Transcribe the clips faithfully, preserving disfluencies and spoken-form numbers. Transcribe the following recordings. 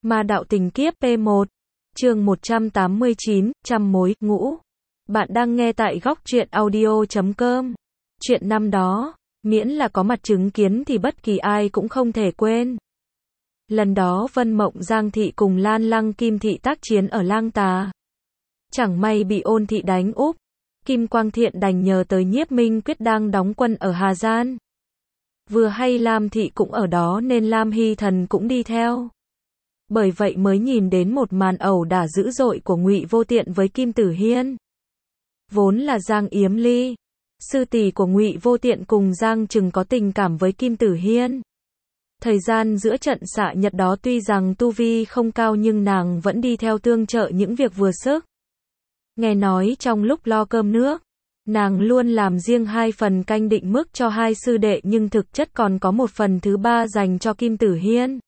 Ma đạo tình kiếp P một, chương một trăm tám mươi chín, trăm mối, ngũ. Bạn đang nghe tại góc truyện audio chấm com. Chuyện năm đó, miễn là có mặt chứng kiến thì bất kỳ ai cũng không thể quên. Lần đó Vân Mộng Giang Thị cùng Lan Lăng Kim Thị tác chiến ở Lang Tà. Chẳng may bị Ôn Thị đánh úp. Kim Quang Thiện đành nhờ tới Nhiếp Minh Quyết đang đóng quân ở Hà Giang. Vừa hay Lam Thị cũng ở đó nên Lam Hy Thần cũng đi theo. Bởi vậy mới nhìn đến một màn ẩu đả dữ dội của Ngụy Vô Tiện với Kim Tử Hiên. Vốn là Giang Yếm Ly, sư tỷ của Ngụy Vô Tiện cùng Giang Trừng có tình cảm với Kim Tử Hiên. Thời gian giữa trận xạ nhật đó tuy rằng tu vi không cao nhưng nàng vẫn đi theo tương trợ những việc vừa sức. Nghe nói trong lúc lo cơm nước, nàng luôn làm riêng hai phần canh định mức cho hai sư đệ nhưng thực chất còn có một phần thứ ba dành cho Kim Tử Hiên.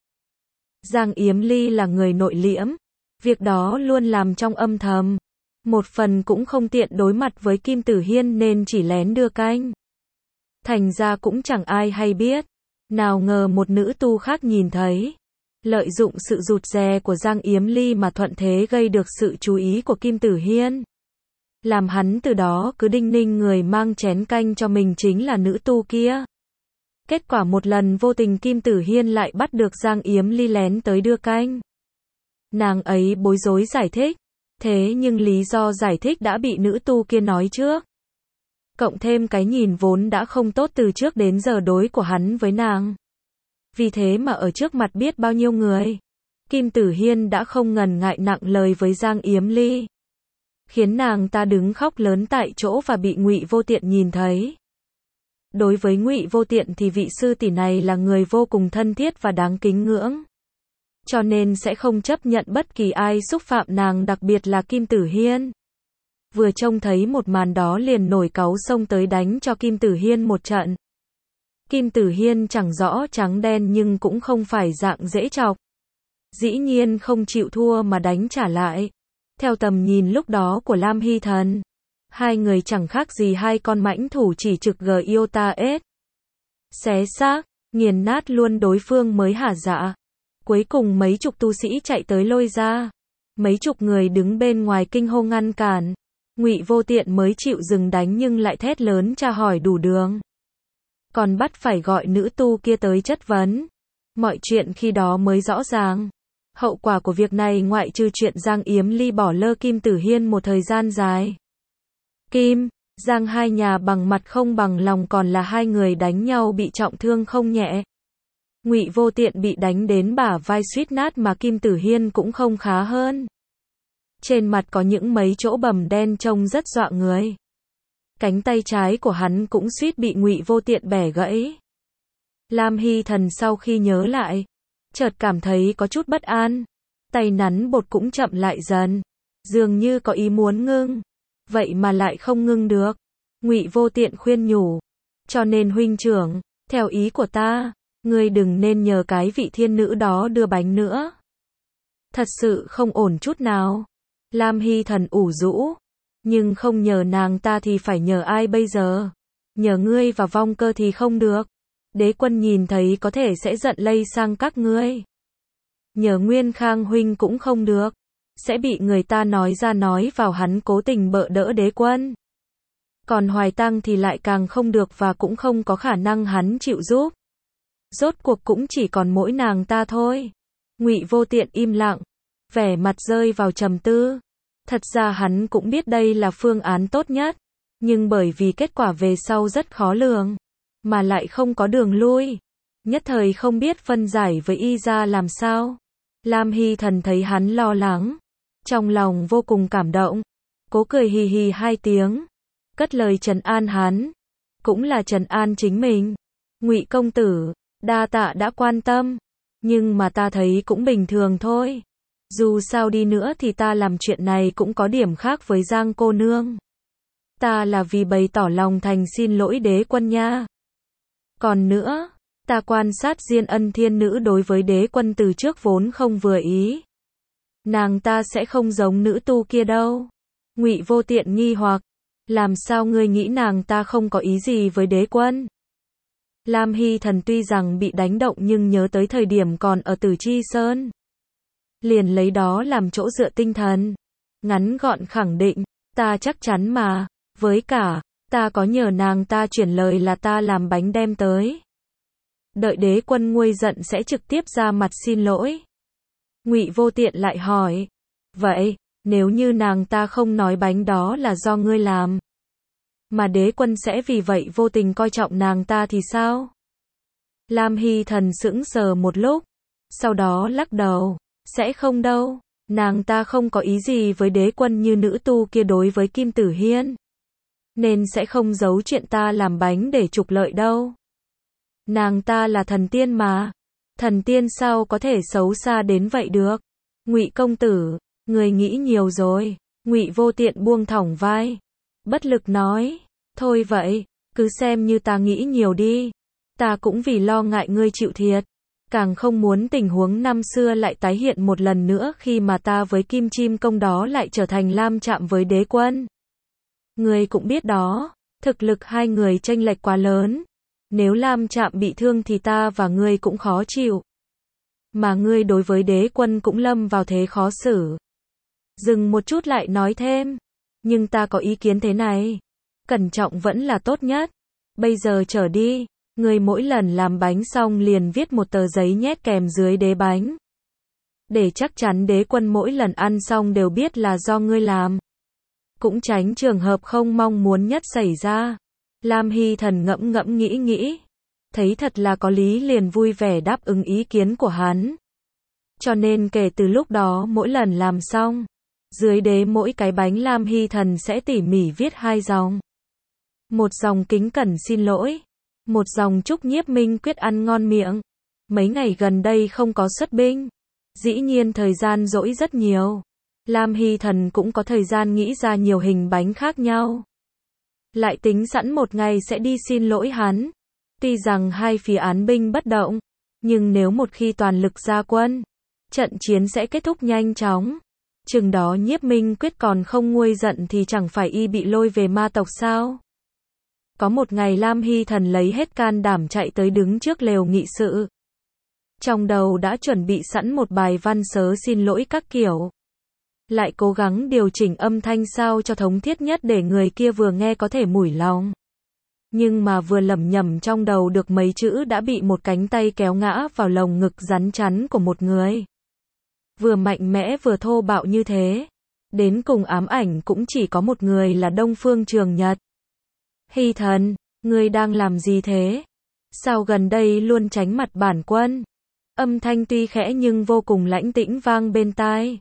Giang Yếm Ly là người nội liễm, việc đó luôn làm trong âm thầm. Một phần cũng không tiện đối mặt với Kim Tử Hiên nên chỉ lén đưa canh. Thành ra cũng chẳng ai hay biết. Nào ngờ một nữ tu khác nhìn thấy, lợi dụng sự rụt rè của Giang Yếm Ly mà thuận thế gây được sự chú ý của Kim Tử Hiên. Làm hắn từ đó cứ đinh ninh người mang chén canh cho mình chính là nữ tu kia. Kết quả một lần vô tình Kim Tử Hiên lại bắt được Giang Yếm Ly lén tới đưa canh. Nàng ấy bối rối giải thích, thế nhưng lý do giải thích đã bị nữ tu kia nói trước. Cộng thêm cái nhìn vốn đã không tốt từ trước đến giờ đối của hắn với nàng. Vì thế mà ở trước mặt biết bao nhiêu người, Kim Tử Hiên đã không ngần ngại nặng lời với Giang Yếm Ly. Khiến nàng ta đứng khóc lớn tại chỗ và bị Ngụy Vô Tiện nhìn thấy. Đối với Ngụy Vô Tiện thì vị sư tỷ này là người vô cùng thân thiết và đáng kính ngưỡng. Cho nên sẽ không chấp nhận bất kỳ ai xúc phạm nàng, đặc biệt là Kim Tử Hiên. Vừa trông thấy một màn đó liền nổi cáu xông tới đánh cho Kim Tử Hiên một trận. Kim Tử Hiên chẳng rõ trắng đen nhưng cũng không phải dạng dễ chọc. Dĩ nhiên không chịu thua mà đánh trả lại. Theo tầm nhìn lúc đó của Lam Hy Thần, hai người chẳng khác gì hai con mãnh thủ chỉ trực Giota S. Xé xác, nghiền nát luôn đối phương mới hả dạ. Cuối cùng mấy chục tu sĩ chạy tới lôi ra. Mấy chục người đứng bên ngoài kinh hô ngăn cản. Ngụy Vô Tiện mới chịu dừng đánh nhưng lại thét lớn tra hỏi đủ đường. Còn bắt phải gọi nữ tu kia tới chất vấn. Mọi chuyện khi đó mới rõ ràng. Hậu quả của việc này ngoại trừ chuyện Giang Yếm Ly bỏ lơ Kim Tử Hiên một thời gian dài. Kim, Giang hai nhà bằng mặt không bằng lòng còn là hai người đánh nhau bị trọng thương không nhẹ. Ngụy Vô Tiện bị đánh đến bả vai suýt nát mà Kim Tử Hiên cũng không khá hơn. Trên mặt có những mấy chỗ bầm đen trông rất dọa người. Cánh tay trái của hắn cũng suýt bị Ngụy Vô Tiện bẻ gãy. Lam Hy Thần sau khi nhớ lại, chợt cảm thấy có chút bất an. Tay nắn bột cũng chậm lại dần, dường như có ý muốn ngưng, vậy mà lại không ngưng được. Ngụy Vô Tiện khuyên nhủ, cho nên huynh trưởng, theo ý của ta, ngươi đừng nên nhờ cái vị thiên nữ đó đưa bánh nữa. Thật sự không ổn chút nào. Lam Hy Thần ủ rũ, nhưng không nhờ nàng ta thì phải nhờ ai bây giờ? Nhờ ngươi và Vong Cơ thì không được. Đế quân nhìn thấy có thể sẽ giận lây sang các ngươi. Nhờ Nguyên Khang huynh cũng không được, sẽ bị người ta nói ra nói vào hắn cố tình bợ đỡ đế quân. Còn Hoài Tăng thì lại càng không được và cũng không có khả năng hắn chịu giúp. Rốt cuộc cũng chỉ còn mỗi nàng ta thôi. Ngụy Vô Tiện im lặng, vẻ mặt rơi vào trầm tư. Thật ra hắn cũng biết đây là phương án tốt nhất, nhưng bởi vì kết quả về sau rất khó lường, mà lại không có đường lui, nhất thời không biết phân giải với y ra làm sao. Lam Hy Thần thấy hắn lo lắng, trong lòng vô cùng cảm động, cố cười hì hì hai tiếng, cất lời trấn an hắn, cũng là trấn an chính mình. Ngụy công tử, đa tạ đã quan tâm, nhưng mà ta thấy cũng bình thường thôi. Dù sao đi nữa thì ta làm chuyện này cũng có điểm khác với Giang cô nương. Ta là vì bày tỏ lòng thành xin lỗi đế quân nha. Còn nữa, ta quan sát Diên Ân thiên nữ đối với đế quân từ trước vốn không vừa ý. Nàng ta sẽ không giống nữ tu kia đâu. Ngụy Vô Tiện nghi hoặc, làm sao ngươi nghĩ nàng ta không có ý gì với đế quân? Lam Hy Thần tuy rằng bị đánh động nhưng nhớ tới thời điểm còn ở Tử Chi Sơn. liền lấy đó làm chỗ dựa tinh thần. Ngắn gọn khẳng định, ta chắc chắn mà, với cả, ta có nhờ nàng ta chuyển lời là ta làm bánh đem tới. Đợi đế quân nguôi giận sẽ trực tiếp ra mặt xin lỗi. Ngụy Vô Tiện lại hỏi, vậy, nếu như nàng ta không nói bánh đó là do ngươi làm, mà đế quân sẽ vì vậy vô tình coi trọng nàng ta thì sao? Lam Hy Thần sững sờ một lúc, sau đó lắc đầu, sẽ không đâu, nàng ta không có ý gì với đế quân như nữ tu kia đối với Kim Tử Hiên, nên sẽ không giấu chuyện ta làm bánh để trục lợi đâu. Nàng ta là thần tiên mà, thần tiên sao có thể xấu xa đến vậy được? Ngụy công tử, người nghĩ nhiều rồi. Ngụy Vô Tiện buông thõng vai, bất lực nói, thôi vậy, cứ xem như ta nghĩ nhiều đi. Ta cũng vì lo ngại ngươi chịu thiệt, càng không muốn tình huống năm xưa lại tái hiện một lần nữa khi mà ta với Kim Chim Công đó lại trở thành lam chạm với đế quân. Ngươi cũng biết đó, thực lực hai người chênh lệch quá lớn. Nếu lam chạm bị thương thì ta và ngươi cũng khó chịu. Mà ngươi đối với đế quân cũng lâm vào thế khó xử. Dừng một chút lại nói thêm, nhưng ta có ý kiến thế này, cẩn trọng vẫn là tốt nhất. Bây giờ trở đi, ngươi mỗi lần làm bánh xong liền viết một tờ giấy nhét kèm dưới đế bánh, để chắc chắn đế quân mỗi lần ăn xong đều biết là do ngươi làm. Cũng tránh trường hợp không mong muốn nhất xảy ra. Lam Hy Thần ngẫm ngẫm nghĩ nghĩ, thấy thật là có lý liền vui vẻ đáp ứng ý kiến của hắn. Cho nên kể từ lúc đó mỗi lần làm xong, dưới đế mỗi cái bánh Lam Hy Thần sẽ tỉ mỉ viết hai dòng. Một dòng kính cẩn xin lỗi, một dòng chúc Nhiếp Minh Quyết ăn ngon miệng. Mấy ngày gần đây không có xuất binh, dĩ nhiên thời gian rỗi rất nhiều. Lam Hy Thần cũng có thời gian nghĩ ra nhiều hình bánh khác nhau. Lại tính sẵn một ngày sẽ đi xin lỗi hắn. Tuy rằng hai phía án binh bất động, nhưng nếu một khi toàn lực ra quân, trận chiến sẽ kết thúc nhanh chóng. Chừng đó Nhiếp Minh Quyết còn không nguôi giận thì chẳng phải y bị lôi về ma tộc sao? Có một ngày Lam Hy Thần lấy hết can đảm chạy tới đứng trước lều nghị sự. Trong đầu đã chuẩn bị sẵn một bài văn sớ xin lỗi các kiểu. Lại cố gắng điều chỉnh âm thanh sao cho thống thiết nhất để người kia vừa nghe có thể mủi lòng. Nhưng mà vừa lẩm nhẩm trong đầu được mấy chữ đã bị một cánh tay kéo ngã vào lồng ngực rắn chắn của một người. Vừa mạnh mẽ vừa thô bạo như thế. Đến cùng ám ảnh cũng chỉ có một người là Đông Phương Trường Nhật. Hy Thần, ngươi đang làm gì thế? Sao gần đây luôn tránh mặt bản quân? Âm thanh tuy khẽ nhưng vô cùng lãnh tĩnh vang bên tai.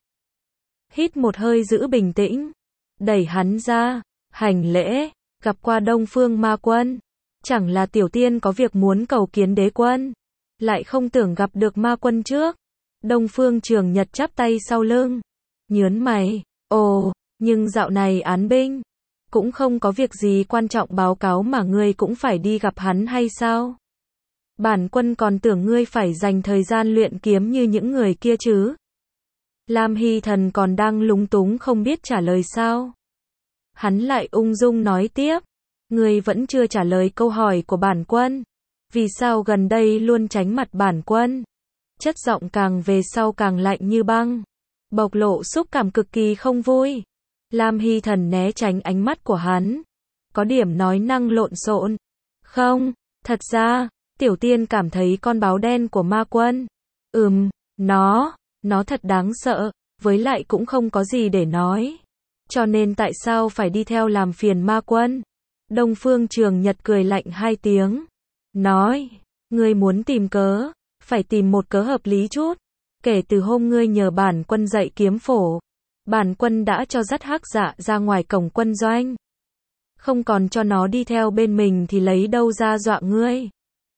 Hít một hơi giữ bình tĩnh, đẩy hắn ra, hành lễ, gặp qua Đông Phương Ma Quân. Chẳng là tiểu tiên có việc muốn cầu kiến đế quân, lại không tưởng gặp được Ma Quân trước. Đông Phương Trường Nhật chắp tay sau lưng, nhớn mày, ồ, nhưng dạo này án binh, cũng không có việc gì quan trọng báo cáo mà ngươi cũng phải đi gặp hắn hay sao? Bản quân còn tưởng ngươi phải dành thời gian luyện kiếm như những người kia chứ. Lam Hy Thần còn đang lúng túng không biết trả lời sao. Hắn lại ung dung nói tiếp, ngươi vẫn chưa trả lời câu hỏi của bản quân. Vì sao gần đây luôn tránh mặt bản quân? Chất giọng càng về sau càng lạnh như băng, bộc lộ xúc cảm cực kỳ không vui. Lam Hy Thần né tránh ánh mắt của hắn, có điểm nói năng lộn xộn. Không, thật ra, tiểu tiên cảm thấy con báo đen của Ma Quân. Ừm, nó, nó thật đáng sợ, với lại cũng không có gì để nói. Cho nên tại sao phải đi theo làm phiền Ma Quân? Đông Phương Trường Nhật cười lạnh hai tiếng, nói, ngươi muốn tìm cớ, phải tìm một cớ hợp lý chút. Kể từ hôm ngươi nhờ bản quân dạy kiếm phổ, bản quân đã cho dắt Hắc Dạ ra ngoài cổng quân doanh. Không còn cho nó đi theo bên mình thì lấy đâu ra dọa ngươi.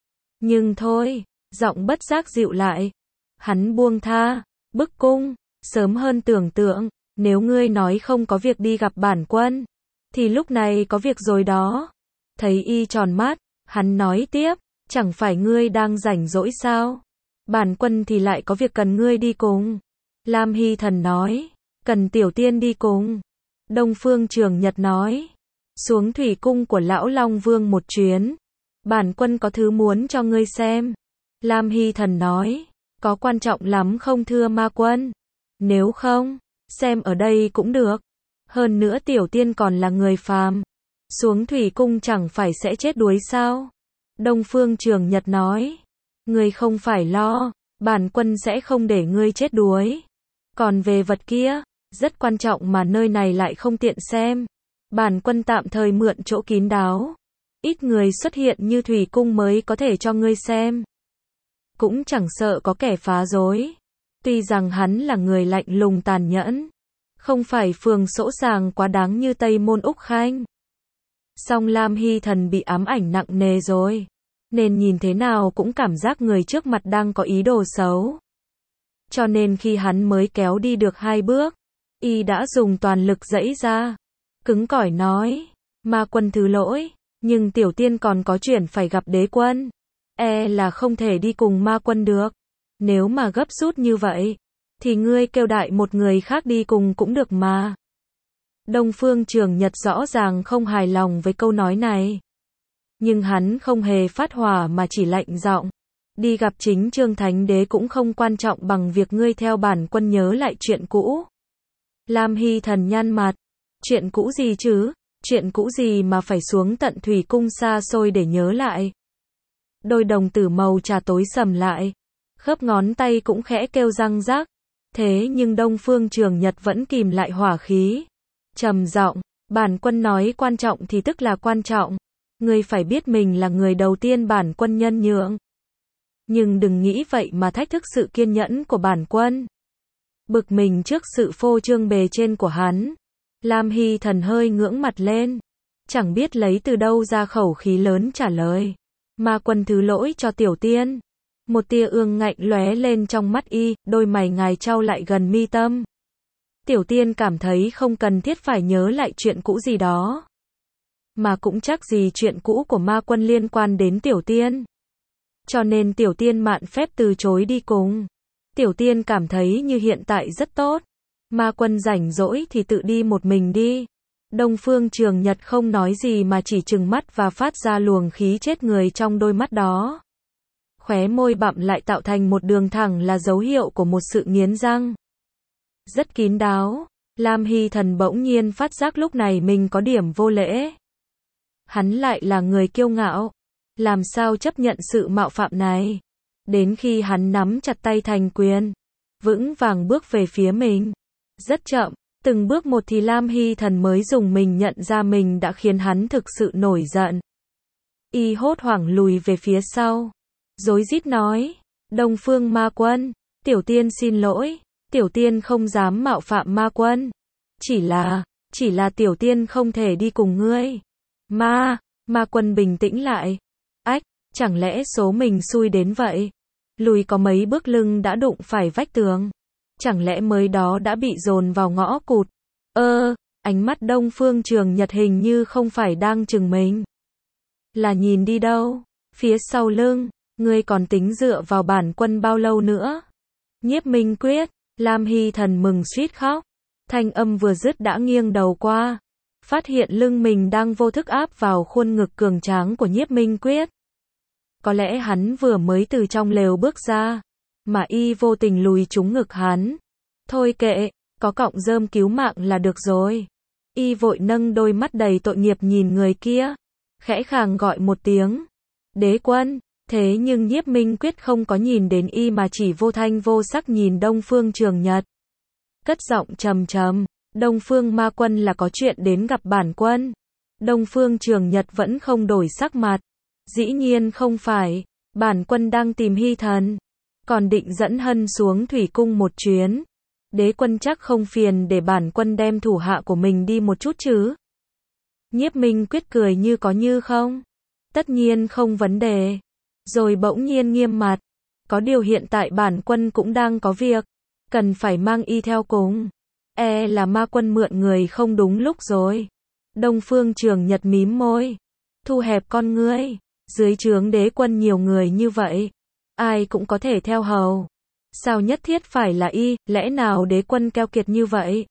Nhưng thôi, giọng bất giác dịu lại. Hắn buông tha, bức cung, sớm hơn tưởng tượng, nếu ngươi nói không có việc đi gặp bản quân, thì lúc này có việc rồi đó. Thấy y tròn mắt, hắn nói tiếp, chẳng phải ngươi đang rảnh rỗi sao? Bản quân thì lại có việc cần ngươi đi cùng. Lam Hy Thần nói, cần tiểu tiên đi cùng. Đông Phương Trường Nhật nói, xuống thủy cung của Lão Long Vương một chuyến. Bản quân có thứ muốn cho ngươi xem. Lam Hy Thần nói, có quan trọng lắm không thưa Ma Quân? Nếu không, xem ở đây cũng được. Hơn nữa tiểu tiên còn là người phàm. Xuống thủy cung chẳng phải sẽ chết đuối sao? Đông Phương Trường Nhật nói. Ngươi không phải lo, bản quân sẽ không để ngươi chết đuối. Còn về vật kia, rất quan trọng mà nơi này lại không tiện xem. Bản quân tạm thời mượn chỗ kín đáo. Ít người xuất hiện như thủy cung mới có thể cho ngươi xem. Cũng chẳng sợ có kẻ phá rối. Tuy rằng hắn là người lạnh lùng tàn nhẫn. Không phải phường sỗ sàng quá đáng như Tây Môn Úc Khanh. Song Lam Hy Thần bị ám ảnh nặng nề rồi. Nên nhìn thế nào cũng cảm giác người trước mặt đang có ý đồ xấu. Cho nên khi hắn mới kéo đi được hai bước, y đã dùng toàn lực giãy ra. Cứng cỏi nói, ma quân thứ lỗi, nhưng tiểu tiên còn có chuyện phải gặp đế quân. E là không thể đi cùng ma quân được. Nếu mà gấp rút như vậy, thì ngươi kêu đại một người khác đi cùng cũng được mà. Đông Phương Trường Nhật rõ ràng không hài lòng với câu nói này. Nhưng hắn không hề phát hỏa mà chỉ lạnh giọng. Đi gặp chính Trương Thánh Đế cũng không quan trọng bằng việc ngươi theo bản quân nhớ lại chuyện cũ. Lam Hy Thần nhăn mặt. Chuyện cũ gì chứ? Chuyện cũ gì mà phải xuống tận thủy cung xa xôi để nhớ lại? Đôi đồng tử màu trà tối sầm lại. Khớp ngón tay cũng khẽ kêu răng rắc. Thế nhưng Đông Phương Trường Nhật vẫn kìm lại hỏa khí. Trầm giọng, bản quân nói quan trọng thì tức là quan trọng. Ngươi phải biết mình là người đầu tiên bản quân nhân nhượng. Nhưng đừng nghĩ vậy mà thách thức sự kiên nhẫn của bản quân. Bực mình trước sự phô trương bề trên của hắn. Lam Hy Thần hơi ngưỡng mặt lên. Chẳng biết lấy từ đâu ra khẩu khí lớn trả lời. Ma quân thứ lỗi cho tiểu tiên. Một tia ương ngạnh lóe lên trong mắt y, đôi mày ngài trao lại gần mi tâm. Tiểu tiên cảm thấy không cần thiết phải nhớ lại chuyện cũ gì đó. Mà cũng chắc gì chuyện cũ của ma quân liên quan đến tiểu tiên. Cho nên tiểu tiên mạn phép từ chối đi cùng. Tiểu tiên cảm thấy như hiện tại rất tốt. Ma quân rảnh rỗi thì tự đi một mình đi. Đông Phương Trường Nhật không nói gì mà chỉ trừng mắt và phát ra luồng khí chết người trong đôi mắt đó. Khóe môi bặm lại tạo thành một đường thẳng là dấu hiệu của một sự nghiến răng. Rất kín đáo. Lam Hy Thần bỗng nhiên phát giác lúc này mình có điểm vô lễ. Hắn lại là người kiêu ngạo. Làm sao chấp nhận sự mạo phạm này? Đến khi hắn nắm chặt tay thành quyền, vững vàng bước về phía mình. Rất chậm, từng bước một thì Lam Hy Thần mới dùng mình nhận ra mình đã khiến hắn thực sự nổi giận. Y hốt hoảng lùi về phía sau. Rối rít nói, Đông Phương ma quân, tiểu tiên xin lỗi, tiểu tiên không dám mạo phạm ma quân. Chỉ là, chỉ là tiểu tiên không thể đi cùng ngươi. Ma, ma quân bình tĩnh lại. Ách, chẳng lẽ số mình xui đến vậy? Lùi có mấy bước lưng đã đụng phải vách tường. Chẳng lẽ mới đó đã bị dồn vào ngõ cụt? Ơ, ánh mắt Đông Phương Trường Nhật hình như không phải đang chừng mình. Là nhìn đi đâu? Phía sau lưng, ngươi còn tính dựa vào bản quân bao lâu nữa? Nhiếp Minh Quyết, Lam Hy Thần mừng suýt khóc. Thanh âm vừa dứt đã nghiêng đầu qua. Phát hiện lưng mình đang vô thức áp vào khuôn ngực cường tráng của Nhiếp Minh Quyết. Có lẽ hắn vừa mới từ trong lều bước ra, mà y vô tình lùi trúng ngực hắn. Thôi kệ, có cọng rơm cứu mạng là được rồi. Y vội nâng đôi mắt đầy tội nghiệp nhìn người kia, khẽ khàng gọi một tiếng. Đế quân, thế nhưng Nhiếp Minh Quyết không có nhìn đến y mà chỉ vô thanh vô sắc nhìn Đông Phương Trường Nhật. Cất giọng trầm trầm, Đông Phương ma quân là có chuyện đến gặp bản quân. Đông Phương Trường Nhật vẫn không đổi sắc mặt. Dĩ nhiên không phải, bản quân đang tìm Hy Thần. Còn định dẫn Hân xuống thủy cung một chuyến. Đế quân chắc không phiền để bản quân đem thủ hạ của mình đi một chút chứ? Nhiếp Minh Quyết cười như có như không. Tất nhiên không vấn đề. Rồi bỗng nhiên nghiêm mặt. Có điều hiện tại bản quân cũng đang có việc. Cần phải mang y theo cùng. E là ma quân mượn người không đúng lúc rồi. Đông Phương Trường Nhật mím môi. Thu hẹp con ngươi. Dưới trướng đế quân nhiều người như vậy. Ai cũng có thể theo hầu. Sao nhất thiết phải là y, lẽ nào đế quân keo kiệt như vậy?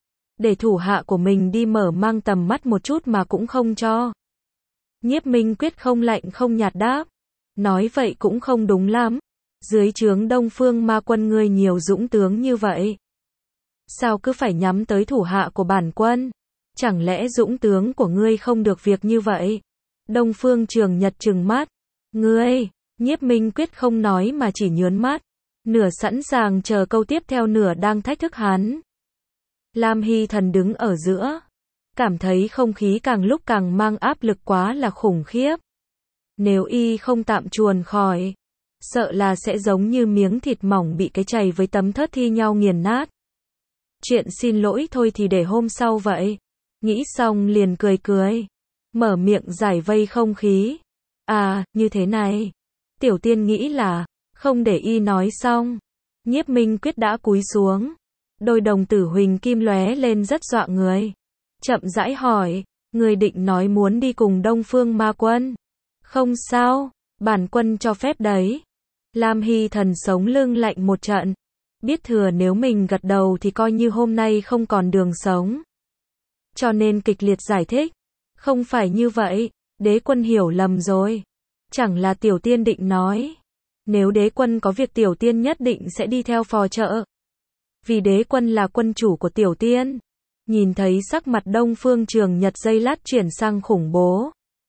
Để thủ hạ của mình đi mở mang tầm mắt một chút mà cũng không cho. Nhiếp Minh Quyết không lạnh không nhạt đáp. Nói vậy cũng không đúng lắm. Dưới trướng Đông Phương ma quân ngươi nhiều dũng tướng như vậy. Sao cứ phải nhắm tới thủ hạ của bản quân? Chẳng lẽ dũng tướng của ngươi không được việc như vậy? Đông Phương Trường Nhật trừng mắt. Ngươi, Nhiếp Minh Quyết không nói mà chỉ nhớn mắt. Nửa sẵn sàng chờ câu tiếp theo, nửa đang thách thức hắn. Lam Hy Thần đứng ở giữa. Cảm thấy không khí càng lúc càng mang áp lực quá là khủng khiếp. Nếu y không tạm chuồn khỏi, sợ là sẽ giống như miếng thịt mỏng bị cái chày với tấm thớt thi nhau nghiền nát. Chuyện xin lỗi thôi thì để hôm sau vậy. Nghĩ xong liền cười cười. Mở miệng giải vây không khí. À, như thế này. Tiểu Tiên nghĩ là, không để y nói xong. Nhiếp Minh Quyết đã cúi xuống. Đôi đồng tử huỳnh kim lóe lên rất dọa người. Chậm rãi hỏi, người định nói muốn đi cùng Đông Phương Ma Quân? Không sao, bản quân cho phép đấy. Lam Hy Thần sống lưng lạnh một trận. Biết thừa nếu mình gật đầu thì coi như hôm nay không còn đường sống. Cho nên kịch liệt giải thích. Không phải như vậy, đế quân hiểu lầm rồi. Chẳng là Tiểu Tiên định nói. Nếu đế quân có việc Tiểu Tiên nhất định sẽ đi theo phò trợ. Vì đế quân là quân chủ của Tiểu Tiên. Nhìn thấy sắc mặt Đông Phương Trường Nhật giây lát chuyển sang khủng bố.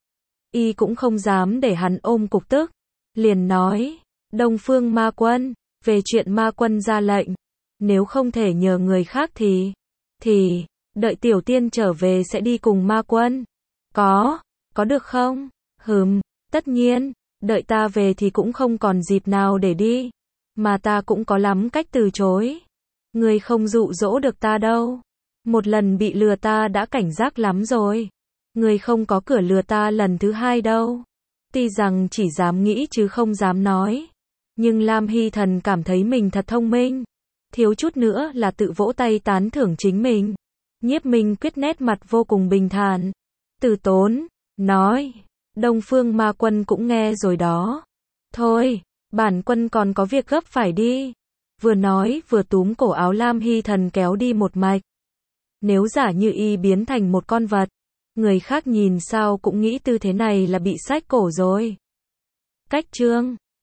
Y cũng không dám để hắn ôm cục tức. Liền nói, Đông Phương Ma Quân, về chuyện Ma Quân ra lệnh. Nếu không thể nhờ người khác thì, thì, đợi Tiểu Tiên trở về sẽ đi cùng Ma Quân. Có, có được không? Hừm, tất nhiên, đợi ta về thì cũng không còn dịp nào để đi. Mà ta cũng có lắm cách từ chối. Người không dụ dỗ được ta đâu. Một lần bị lừa ta đã cảnh giác lắm rồi. Người không có cửa lừa ta lần thứ hai đâu. Tuy rằng chỉ dám nghĩ chứ không dám nói. Nhưng Lam Hy Thần cảm thấy mình thật thông minh. Thiếu chút nữa là tự vỗ tay tán thưởng chính mình. Nhiếp Minh Quyết nét mặt vô cùng bình thản. Từ tốn, nói. Đông Phương Ma Quân cũng nghe rồi đó. Thôi, bản quân còn có việc gấp phải đi. Vừa nói vừa túm cổ áo Lam Hy Thần kéo đi một mạch. Nếu giả như y biến thành một con vật, người khác nhìn sao cũng nghĩ tư thế này là bị xách cổ rồi. Cách chương